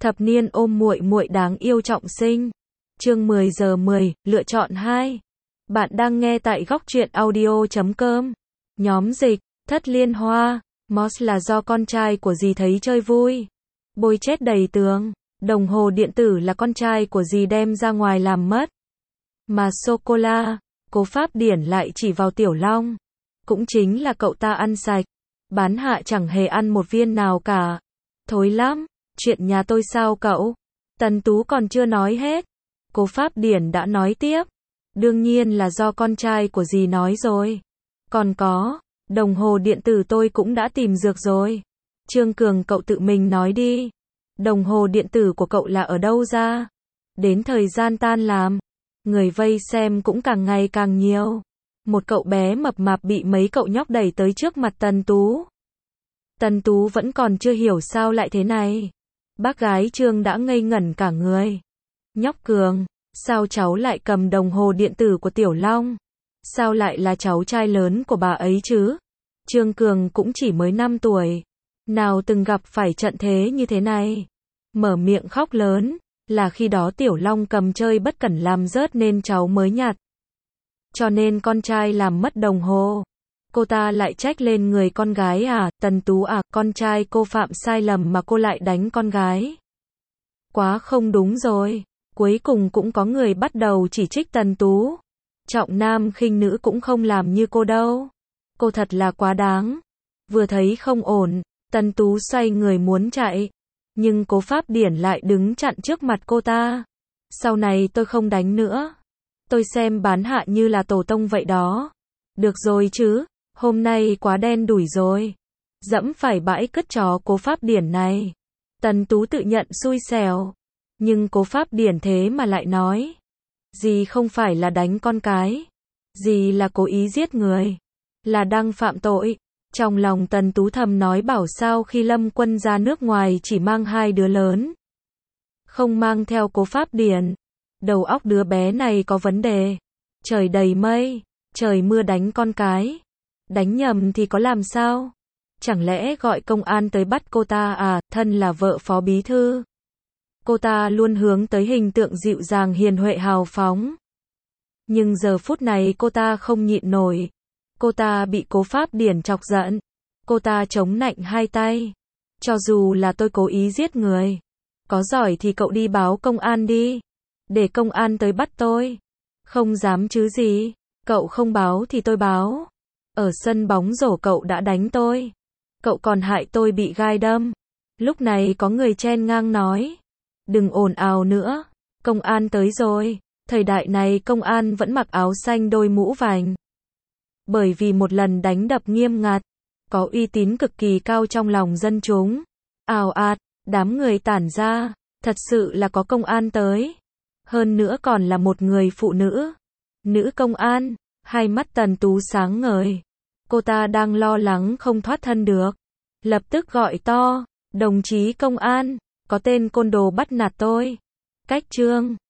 Thập niên ôm muội muội đáng yêu trọng sinh. Chương 10 giờ 10, lựa chọn 2. Bạn đang nghe tại góc truyện audio.com. Nhóm dịch, thất liên hoa, Moss là do con trai của dì thấy chơi vui. Bôi chết đầy tường. Đồng hồ điện tử là con trai của dì đem ra ngoài làm mất. Mà sô-cô-la, Cố Pháp Điển lại chỉ vào Tiểu Long. Cũng chính là cậu ta ăn sạch. Bán hạ chẳng hề ăn một viên nào cả. Thối lắm. Chuyện nhà tôi sao cậu? Tần Tú còn chưa nói hết. Cố Pháp Điển đã nói tiếp. Đương nhiên là do con trai của dì nói rồi. Còn có, đồng hồ điện tử tôi cũng đã tìm được rồi. Trương Cường cậu tự mình nói đi. Đồng hồ điện tử của cậu là ở đâu ra? Đến thời gian tan làm, người vây xem cũng càng ngày càng nhiều. Một cậu bé mập mạp bị mấy cậu nhóc đẩy tới trước mặt Tần Tú. Tần Tú vẫn còn chưa hiểu sao lại thế này. Bác gái Trương đã ngây ngẩn cả người. Nhóc Cường, sao cháu lại cầm đồng hồ điện tử của Tiểu Long? Sao lại là cháu trai lớn của bà ấy chứ? Trương Cường cũng chỉ mới 5 tuổi. Nào từng gặp phải trận thế như thế này. Mở miệng khóc lớn, là khi đó Tiểu Long cầm chơi bất cẩn làm rớt nên cháu mới nhặt. Cho nên con trai làm mất đồng hồ. Cô ta lại trách lên người con gái à, Tần Tú à, con trai cô phạm sai lầm mà cô lại đánh con gái. Quá không đúng rồi. Cuối cùng cũng có người bắt đầu chỉ trích Tần Tú. Trọng nam khinh nữ cũng không làm như cô đâu. Cô thật là quá đáng. Vừa thấy không ổn, Tần Tú xoay người muốn chạy. Nhưng Cố Pháp Điển lại đứng chặn trước mặt cô ta. Sau này tôi không đánh nữa. Tôi xem bán hạ như là tổ tông vậy đó. Được rồi chứ, hôm nay quá đen đủi rồi. Dẫm phải bãi cất chó Cố Pháp Điển này. Tần Tú tự nhận xui xẻo. Nhưng Cố Pháp Điển thế mà lại nói. Dì không phải là đánh con cái. Dì là cố ý giết người. Là đang phạm tội. Trong lòng Tần Tú thầm nói bảo sao khi Lâm Quân ra nước ngoài chỉ mang 2 đứa lớn. Không mang theo Cố Pháp Điển. Đầu óc đứa bé này có vấn đề. Trời đầy mây, trời mưa đánh con cái. Đánh nhầm thì có làm sao? Chẳng lẽ gọi công an tới bắt cô ta à, thân là vợ phó bí thư. Cô ta luôn hướng tới hình tượng dịu dàng hiền huệ hào phóng. Nhưng giờ phút này cô ta không nhịn nổi. Cô ta bị Cố Pháp Điển chọc giận. Cô ta chống nạnh 2 tay. Cho dù là tôi cố ý giết người. Có giỏi thì cậu đi báo công an đi. Để công an tới bắt tôi. Không dám chứ gì. Cậu không báo thì tôi báo. Ở sân bóng rổ cậu đã đánh tôi. Cậu còn hại tôi bị gai đâm. Lúc này có người chen ngang nói. Đừng ồn ào nữa. Công an tới rồi. Thời đại này công an vẫn mặc áo xanh đôi mũ vành. Bởi vì một lần đánh đập nghiêm ngặt. Có uy tín cực kỳ cao trong lòng dân chúng. Ào ạt, đám người tản ra. Thật sự là có công an tới. Hơn nữa còn là một người phụ nữ. Nữ công an. Hai mắt Tần Tú sáng ngời. Cô ta đang lo lắng không thoát thân được. Lập tức gọi to. Đồng chí công an. Có tên côn đồ bắt nạt tôi. Cách Trương.